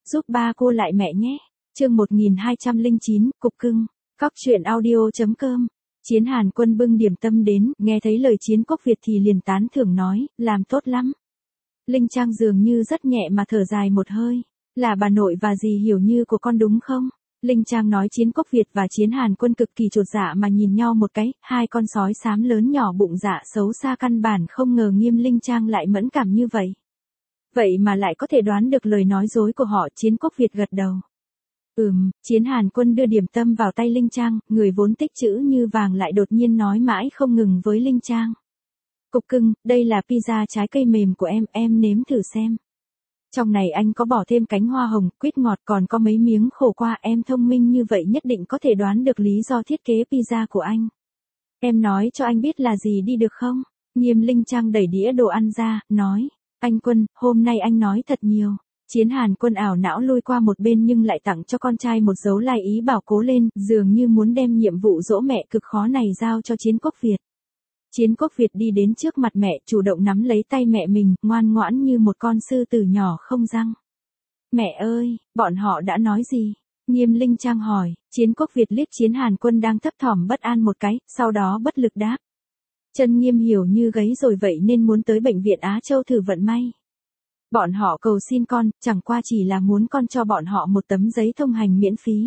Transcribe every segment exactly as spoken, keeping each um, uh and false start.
giúp ba cô lại mẹ nhé. Chương một nghìn hai trăm lẻ chín, Cục Cưng. Cóc truyện audio chấm com. Chiến Hàn Quân bưng điểm tâm đến, nghe thấy lời Chiến Quốc Việt thì liền tán thưởng nói, làm tốt lắm. Linh Trang dường như rất nhẹ mà thở dài một hơi, là bà nội và dì Hiểu Như của con đúng không? Linh Trang nói. Chiến Quốc Việt và Chiến Hàn Quân cực kỳ chột dạ mà nhìn nhau một cái, hai con sói xám lớn nhỏ bụng dạ xấu xa căn bản không ngờ Nghiêm Linh Trang lại mẫn cảm như vậy. Vậy mà lại có thể đoán được lời nói dối của họ. Chiến Quốc Việt gật đầu. Ừm, Chiến Hàn Quân đưa điểm tâm vào tay Linh Trang, người vốn tích chữ như vàng lại đột nhiên nói mãi không ngừng với Linh Trang. Cục Cưng, đây là pizza trái cây mềm của em, em nếm thử xem. Trong này anh có bỏ thêm cánh hoa hồng, quýt ngọt còn có mấy miếng khổ qua, em thông minh như vậy nhất định có thể đoán được lý do thiết kế pizza của anh. Em nói cho anh biết là gì đi được không? Nghiêm Linh Trang đẩy đĩa đồ ăn ra, nói, anh Quân, hôm nay anh nói thật nhiều. Chiến Hàn Quân ảo não lui qua một bên nhưng lại tặng cho con trai một dấu like ý bảo cố lên, dường như muốn đem nhiệm vụ dỗ mẹ cực khó này giao cho Chiến Quốc Việt. Chiến Quốc Việt đi đến trước mặt mẹ, chủ động nắm lấy tay mẹ mình, ngoan ngoãn như một con sư tử nhỏ không răng. Mẹ ơi, bọn họ đã nói gì? Nghiêm Linh Trang hỏi. Chiến Quốc Việt liếc Chiến Hàn Quân đang thấp thỏm bất an một cái, sau đó bất lực đáp. Chân Nghiêm Hiểu Như gấy rồi vậy nên muốn tới bệnh viện Á Châu thử vận may. Bọn họ cầu xin con, chẳng qua chỉ là muốn con cho bọn họ một tấm giấy thông hành miễn phí.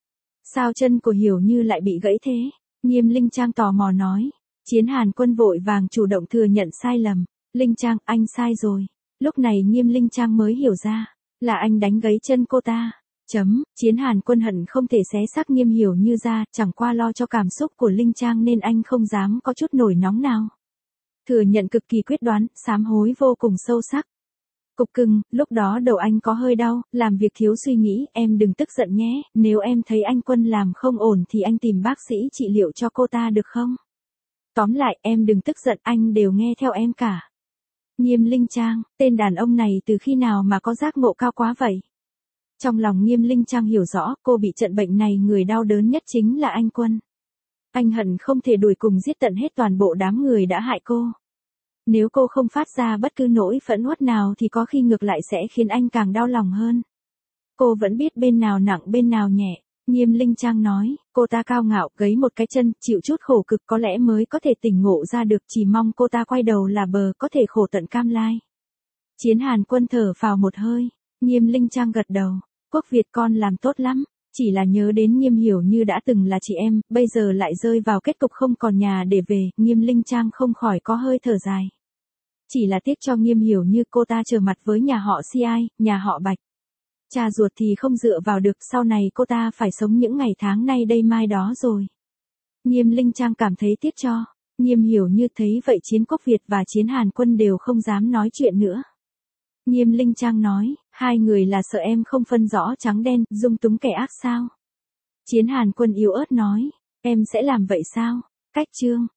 Sao chân của Hiểu Như lại bị gãy thế? Nghiêm Linh Trang tò mò nói. Chiến Hàn Quân vội vàng chủ động thừa nhận sai lầm. Linh Trang, anh sai rồi. Lúc này Nghiêm Linh Trang mới hiểu ra, là anh đánh gãy chân cô ta. Chấm, Chiến Hàn Quân hận không thể xé xác Nghiêm Hiểu Như ra, chẳng qua lo cho cảm xúc của Linh Trang nên anh không dám có chút nổi nóng nào. Thừa nhận cực kỳ quyết đoán, sám hối vô cùng sâu sắc. Cục Cưng, lúc đó đầu anh có hơi đau, làm việc thiếu suy nghĩ, em đừng tức giận nhé, nếu em thấy anh Quân làm không ổn thì anh tìm bác sĩ trị liệu cho cô ta được không? Tóm lại, em đừng tức giận, anh đều nghe theo em cả. Nghiêm Linh Trang, tên đàn ông này từ khi nào mà có giác ngộ cao quá vậy? Trong lòng Nghiêm Linh Trang hiểu rõ, cô bị trận bệnh này người đau đớn nhất chính là anh Quân. Anh hận không thể đuổi cùng giết tận hết toàn bộ đám người đã hại cô. Nếu cô không phát ra bất cứ nỗi phẫn uất nào thì có khi ngược lại sẽ khiến anh càng đau lòng hơn. Cô vẫn biết bên nào nặng bên nào nhẹ. Nghiêm Linh Trang nói, cô ta cao ngạo, gấy một cái chân, chịu chút khổ cực có lẽ mới có thể tỉnh ngộ ra được, chỉ mong cô ta quay đầu là bờ, có thể khổ tận cam lai. Chiến Hàn Quân thở phào một hơi. Nghiêm Linh Trang gật đầu. Quốc Việt con làm tốt lắm. Chỉ là nhớ đến Nghiêm Hiểu Như đã từng là chị em, bây giờ lại rơi vào kết cục không còn nhà để về, Nghiêm Linh Trang không khỏi có hơi thở dài. Chỉ là tiếc cho Nghiêm Hiểu Như, cô ta trở mặt với nhà họ Si Ai, nhà họ Bạch. Cha ruột thì không dựa vào được, sau này cô ta phải sống những ngày tháng nay đây mai đó rồi. Nghiêm Linh Trang cảm thấy tiếc cho. Nghiêm Hiểu Như thấy vậy Chiến Quốc Việt và Chiến Hàn Quân đều không dám nói chuyện nữa. Nghiêm Linh Trang nói, hai người là sợ em không phân rõ trắng đen, dung túng kẻ ác sao? Chiến Hàn Quân yếu ớt nói, em sẽ làm vậy sao? Cách chương.